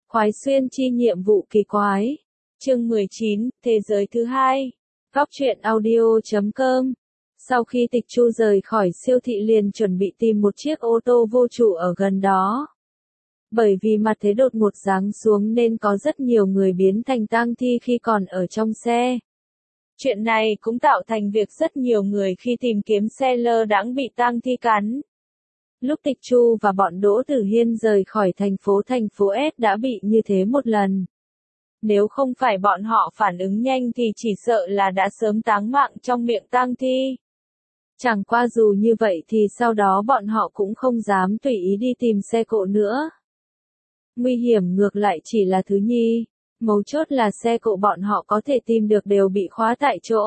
Khoái xuyên chi nhiệm vụ kỳ quái. Chương 19, Thế giới thứ hai. Góc truyện audio.com. Sau khi Tịch Chu rời khỏi siêu thị liền chuẩn bị tìm một chiếc ô tô vô trụ ở gần đó. Bởi vì mặt thế đột ngột giáng xuống nên có rất nhiều người biến thành tang thi khi còn ở trong xe. Chuyện này cũng tạo thành việc rất nhiều người khi tìm kiếm xe lơ đãng bị tang thi cắn. Lúc Tịch Chu và bọn Đỗ Tử Hiên rời khỏi thành phố S đã bị như thế một lần. Nếu không phải bọn họ phản ứng nhanh thì chỉ sợ là đã sớm táng mạng trong miệng tang thi. Chẳng qua dù như vậy thì sau đó bọn họ cũng không dám tùy ý đi tìm xe cộ nữa. Nguy hiểm ngược lại chỉ là thứ nhì, mấu chốt là xe cộ bọn họ có thể tìm được đều bị khóa tại chỗ.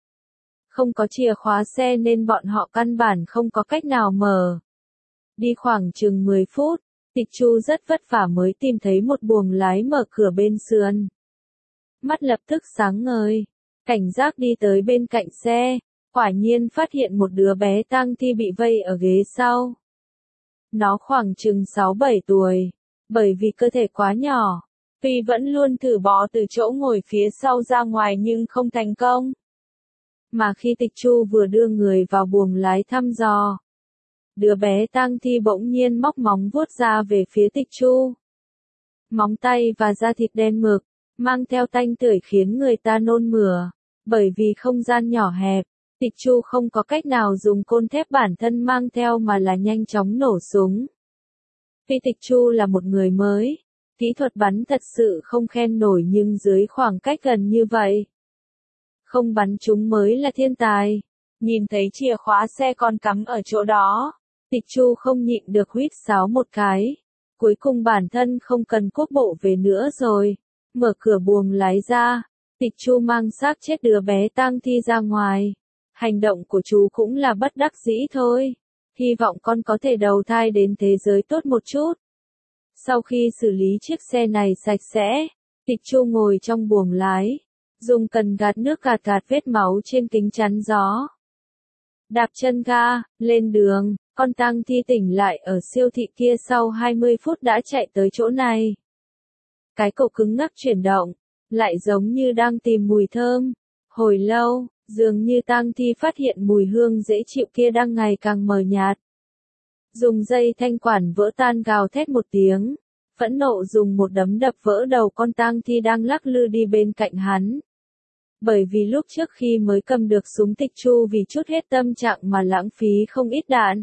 Không có chìa khóa xe nên bọn họ căn bản không có cách nào mở. Đi khoảng chừng 10 phút, Tịch Chu rất vất vả mới tìm thấy một buồng lái mở cửa bên sườn. Mắt lập tức sáng ngời, cảnh giác đi tới bên cạnh xe, quả nhiên phát hiện một đứa bé tang thi bị vây ở ghế sau. Nó khoảng chừng 6-7 tuổi, bởi vì cơ thể quá nhỏ, Phi vẫn luôn thử bò từ chỗ ngồi phía sau ra ngoài nhưng không thành công. Mà khi Tịch Chu vừa đưa người vào buồng lái thăm dò, đứa bé tang thi bỗng nhiên móc móng vuốt ra về phía Tịch Chu. Móng tay và da thịt đen mực, mang theo tanh tưởi khiến người ta nôn mửa. Bởi vì không gian nhỏ hẹp, Tịch Chu không có cách nào dùng côn thép bản thân mang theo mà là nhanh chóng nổ súng. Vì Tịch Chu là một người mới, kỹ thuật bắn thật sự không khen nổi nhưng dưới khoảng cách gần như vậy, không bắn trúng mới là thiên tài. Nhìn thấy chìa khóa xe còn cắm ở chỗ đó, Tịch Chu không nhịn được huýt sáo một cái. Cuối cùng bản thân không cần quốc bộ về nữa rồi. Mở cửa buồng lái ra, Tịch Chu mang xác chết đứa bé tang thi ra ngoài. Hành động của chú cũng là bất đắc dĩ thôi. Hy vọng con có thể đầu thai đến thế giới tốt một chút. Sau khi xử lý chiếc xe này sạch sẽ, Tịch Chu ngồi trong buồng lái, dùng cần gạt nước gạt vết máu trên kính chắn gió. Đạp chân ga, lên đường, con tang thi tỉnh lại ở siêu thị kia sau 20 phút đã chạy tới chỗ này. Cái cổ cứng ngắc chuyển động, lại giống như đang tìm mùi thơm. Hồi lâu, dường như tang thi phát hiện mùi hương dễ chịu kia đang ngày càng mờ nhạt. Dùng dây thanh quản vỡ tan gào thét một tiếng, phẫn nộ dùng một đấm đập vỡ đầu con tang thi đang lắc lư đi bên cạnh hắn. Bởi vì lúc trước khi mới cầm được súng Tịch Chu vì chút hết tâm trạng mà lãng phí không ít đạn.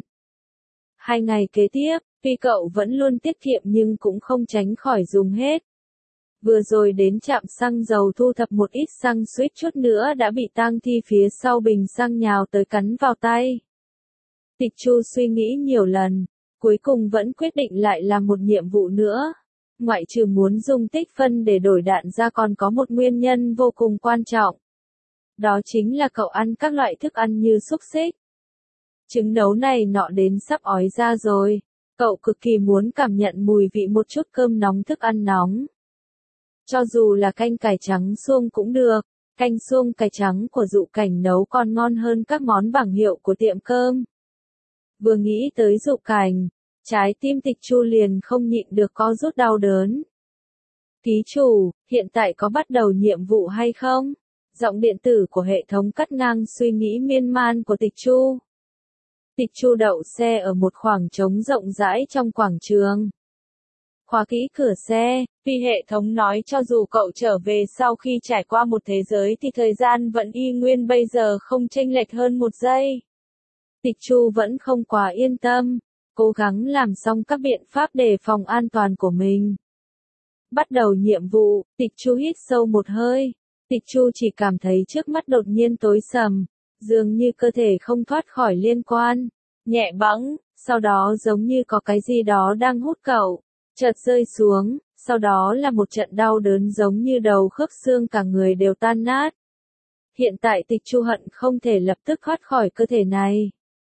2 ngày kế tiếp, tuy cậu vẫn luôn tiết kiệm nhưng cũng không tránh khỏi dùng hết. Vừa rồi đến trạm xăng dầu thu thập một ít xăng suýt chút nữa đã bị tang thi phía sau bình xăng nhào tới cắn vào tay. Tịch Chu suy nghĩ nhiều lần, cuối cùng vẫn quyết định lại làm một nhiệm vụ nữa. Ngoại trừ muốn dùng tích phân để đổi đạn ra còn có một nguyên nhân vô cùng quan trọng. Đó chính là cậu ăn các loại thức ăn như xúc xích. Trứng nấu này nọ đến sắp ói ra rồi. Cậu cực kỳ muốn cảm nhận mùi vị một chút cơm nóng thức ăn nóng. Cho dù là canh cải trắng suông cũng được, canh suông cải trắng của Dụ Cảnh nấu còn ngon hơn các món bảng hiệu của tiệm cơm. Vừa nghĩ tới Dụ Cảnh, trái tim Tịch Chu liền không nhịn được co rút đau đớn. Ký chủ, hiện tại có bắt đầu nhiệm vụ hay không? Giọng điện tử của hệ thống cắt ngang suy nghĩ miên man của Tịch Chu. Tịch Chu đậu xe ở một khoảng trống rộng rãi trong quảng trường. Khóa kỹ cửa xe, vì hệ thống nói cho dù cậu trở về sau khi trải qua một thế giới thì thời gian vẫn y nguyên bây giờ không chênh lệch hơn 1 giây. Tịch Chu vẫn không quá yên tâm, cố gắng làm xong các biện pháp đề phòng an toàn của mình. Bắt đầu nhiệm vụ, Tịch Chu hít sâu một hơi. Tịch Chu chỉ cảm thấy trước mắt đột nhiên tối sầm, dường như cơ thể không thoát khỏi liên quan. Nhẹ bẫng, sau đó giống như có cái gì đó đang hút cậu, chợt rơi xuống, sau đó là một trận đau đớn giống như đầu khớp xương cả người đều tan nát. Hiện tại Tịch Chu hận không thể lập tức thoát khỏi cơ thể này.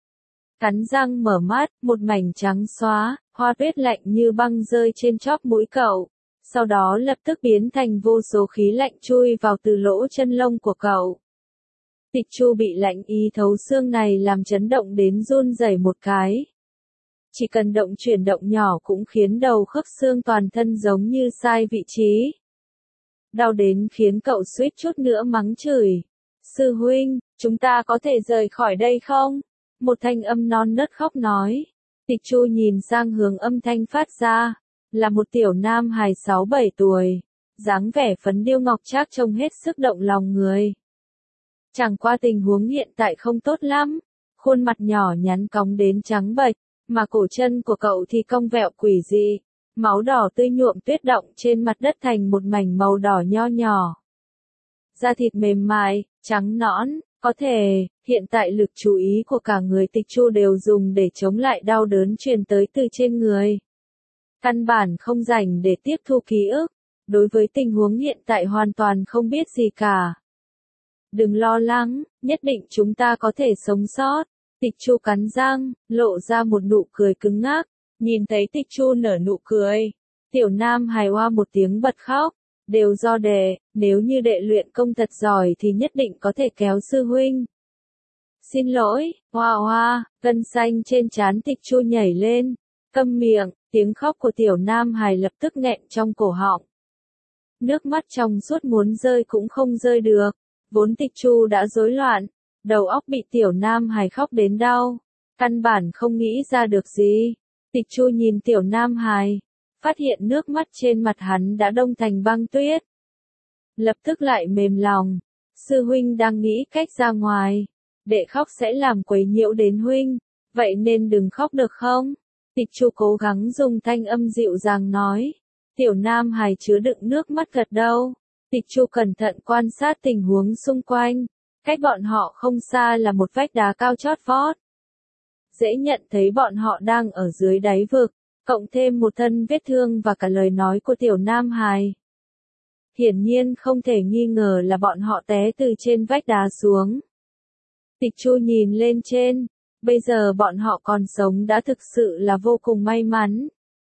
Cắn răng mở mắt, một mảnh trắng xóa, hoa tuyết lạnh như băng rơi trên chóp mũi cậu, sau đó lập tức biến thành vô số khí lạnh chui vào từ lỗ chân lông của cậu. Tịch Chu bị lạnh ý thấu xương này làm chấn động đến run rẩy một cái. chỉ cần chuyển động nhỏ cũng khiến đầu khớp xương toàn thân giống như sai vị trí. Đau đến khiến cậu suýt chút nữa mắng chửi. Sư huynh, chúng ta có thể rời khỏi đây không? Một thanh âm non nớt khóc nói. Tịch Chu nhìn sang hướng âm thanh phát ra, là một tiểu nam hài 6-7 tuổi, dáng vẻ phấn điêu ngọc trác trông hết sức động lòng người. Chẳng qua tình huống hiện tại không tốt lắm, khuôn mặt nhỏ nhắn cong đến trắng bệch, mà cổ chân của cậu thì cong vẹo quỷ dị, máu đỏ tươi nhuộm tuyết động trên mặt đất thành một mảnh màu đỏ nho nhỏ. Da thịt mềm mại, trắng nõn, có thể, hiện tại lực chú ý của cả người Tịch Chu đều dùng để chống lại đau đớn truyền tới từ trên người. Căn bản không rảnh để tiếp thu ký ức, đối với tình huống hiện tại hoàn toàn không biết gì cả. Đừng lo lắng, nhất định chúng ta có thể sống sót. Tịch Chu cắn răng, lộ ra một nụ cười cứng ngắc, nhìn thấy Tịch Chu nở nụ cười. Tiểu nam hài oa một tiếng bật khóc, đều do đệ, nếu như đệ luyện công thật giỏi thì nhất định có thể kéo sư huynh. Xin lỗi, hoa hoa, gân xanh trên trán Tịch Chu nhảy lên, câm miệng, tiếng khóc của tiểu nam hài lập tức nghẹn trong cổ họng. Nước mắt trong suốt muốn rơi cũng không rơi được, vốn Tịch Chu đã rối loạn, đầu óc bị tiểu nam hài khóc đến đau, căn bản không nghĩ ra được gì. Tịch Chu nhìn tiểu nam hài, phát hiện nước mắt trên mặt hắn đã đông thành băng tuyết. Lập tức lại mềm lòng, sư huynh đang nghĩ cách ra ngoài, đệ khóc sẽ làm quấy nhiễu đến huynh, vậy nên đừng khóc được không? Tịch Chu cố gắng dùng thanh âm dịu dàng nói, tiểu nam hài chứa đựng nước mắt gật đầu. Tịch Chu cẩn thận quan sát tình huống xung quanh, cách bọn họ không xa là một vách đá cao chót vót. Dễ nhận thấy bọn họ đang ở dưới đáy vực, cộng thêm một thân vết thương và cả lời nói của tiểu nam hài. Hiển nhiên không thể nghi ngờ là bọn họ té từ trên vách đá xuống. Tịch Chu nhìn lên trên, bây giờ bọn họ còn sống đã thực sự là vô cùng may mắn.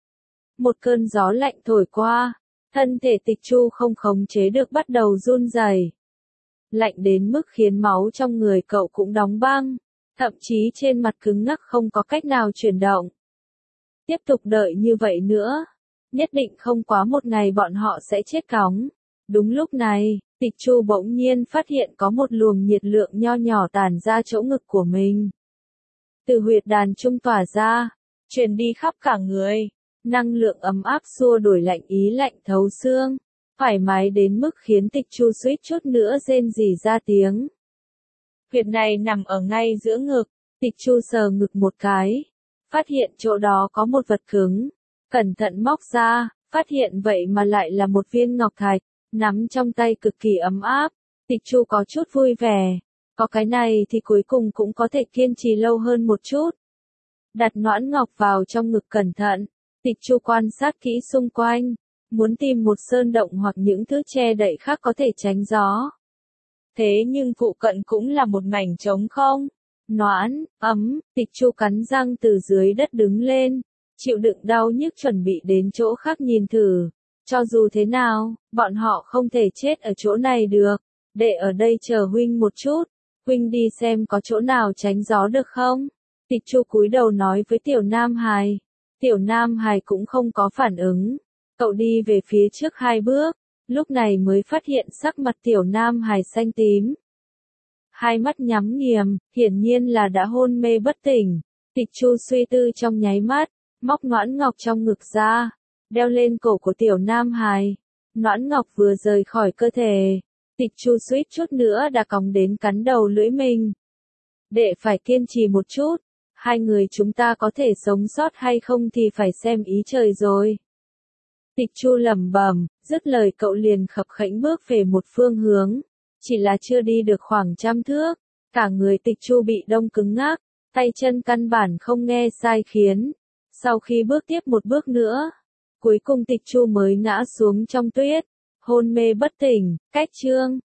Một cơn gió lạnh thổi qua, thân thể Tịch Chu không khống chế được bắt đầu run rẩy. Lạnh đến mức khiến máu trong người cậu cũng đóng băng, thậm chí trên mặt cứng ngắc không có cách nào chuyển động. Tiếp tục đợi như vậy nữa, nhất định không quá một ngày bọn họ sẽ chết cóng. Đúng lúc này, Tịch Chu bỗng nhiên phát hiện có một luồng nhiệt lượng nho nhỏ tản ra chỗ ngực của mình. Từ huyệt đàn trung tỏa ra, truyền đi khắp cả người, năng lượng ấm áp xua đuổi lạnh ý lạnh thấu xương, thoải mái đến mức khiến Tịch Chu suýt chút nữa rên rỉ ra tiếng. Huyệt này nằm ở ngay giữa ngực, Tịch Chu sờ ngực một cái, phát hiện chỗ đó có một vật cứng, cẩn thận móc ra, phát hiện vậy mà lại là một viên ngọc thạch, nắm trong tay cực kỳ ấm áp. Tịch Chu có chút vui vẻ, có cái này thì cuối cùng cũng có thể kiên trì lâu hơn một chút. Đặt noãn ngọc vào trong ngực cẩn thận, Tịch Chu quan sát kỹ xung quanh, muốn tìm một sơn động hoặc những thứ che đậy khác có thể tránh gió. Thế nhưng phụ cận cũng là một mảnh trống không. Noãn, ấm, Tịch Chu cắn răng từ dưới đất đứng lên, chịu đựng đau nhức chuẩn bị đến chỗ khác nhìn thử. Cho dù thế nào, bọn họ không thể chết ở chỗ này được, để ở đây chờ huynh một chút, huynh đi xem có chỗ nào tránh gió được không? Tịch Chu cúi đầu nói với tiểu nam hài. Tiểu nam hài cũng không có phản ứng, cậu đi về phía trước 2 bước, lúc này mới phát hiện sắc mặt tiểu nam hài xanh tím. Hai mắt nhắm nghiền, hiển nhiên là đã hôn mê bất tỉnh. Tịch Chu suy tư trong nháy mắt, móc noãn ngọc trong ngực ra, đeo lên cổ của tiểu nam hài. Noãn ngọc vừa rời khỏi cơ thể, Tịch Chu suýt chút nữa đã còng đến cắn đầu lưỡi mình. Đệ phải kiên trì một chút, hai người chúng ta có thể sống sót hay không thì phải xem ý trời rồi. Tịch Chu lẩm bẩm, dứt lời cậu liền khập khẽnh bước về một phương hướng, chỉ là chưa đi được khoảng 100 thước, cả người Tịch Chu bị đông cứng ngắc, tay chân căn bản không nghe sai khiến. Sau khi bước tiếp một bước nữa, cuối cùng Tịch Chu mới ngã xuống trong tuyết, hôn mê bất tỉnh. Cách chương